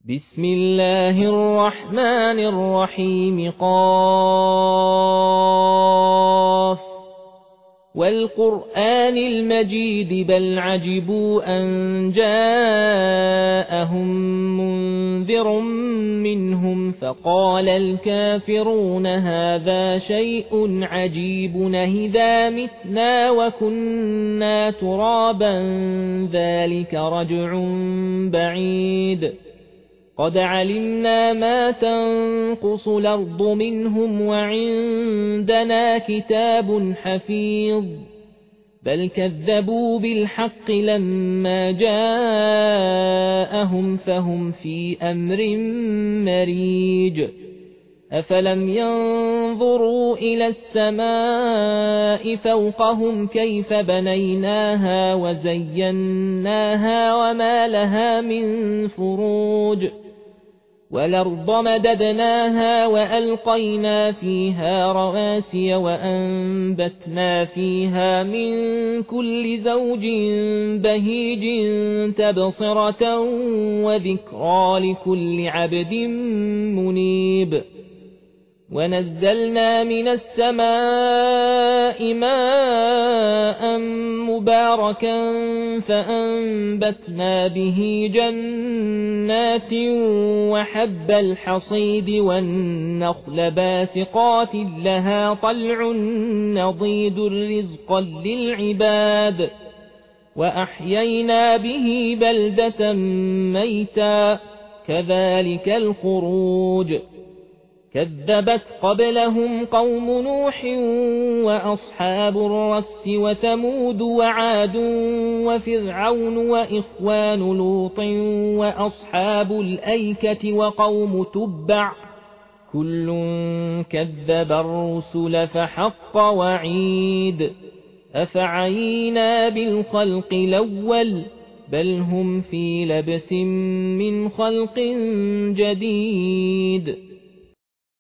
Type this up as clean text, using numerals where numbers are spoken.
بسم الله الرحمن الرحيم قاف والقرآن المجيد بل عجبوا أن جاءهم منذر منهم فقال الكافرون هذا شيء عجيب أإذا متنا وكنا ترابا ذلك رجع بعيد قد علمنا ما تنقص الأرض منهم وعندنا كتاب حفيظ بل كذبوا بالحق لما جاءهم فهم في أمر مريج أفلم ينظروا إلى السماء فوقهم كيف بنيناها وزيناها وما لها من فروج والأرض مددناها وألقينا فيها رواسي وأنبتنا فيها من كل زوج بهيج تبصرة وذكرى لكل عبد منيب ونزلنا من السماء ماء مباركا فأنبتنا به جنات وحب الحصيد والنخل باسقات لها طلع نضيد رزقا للعباد وأحيينا به بلدة ميتا كذلك الخروج كذبت قبلهم قوم نوح وأصحاب الرس وثمود وعاد وفرعون وإخوان لوط وأصحاب الأيكة وقوم تبع كل كذب الرسل فحق وعيد أفعينا بالخلق الأول بل هم في لبس من خلق جديد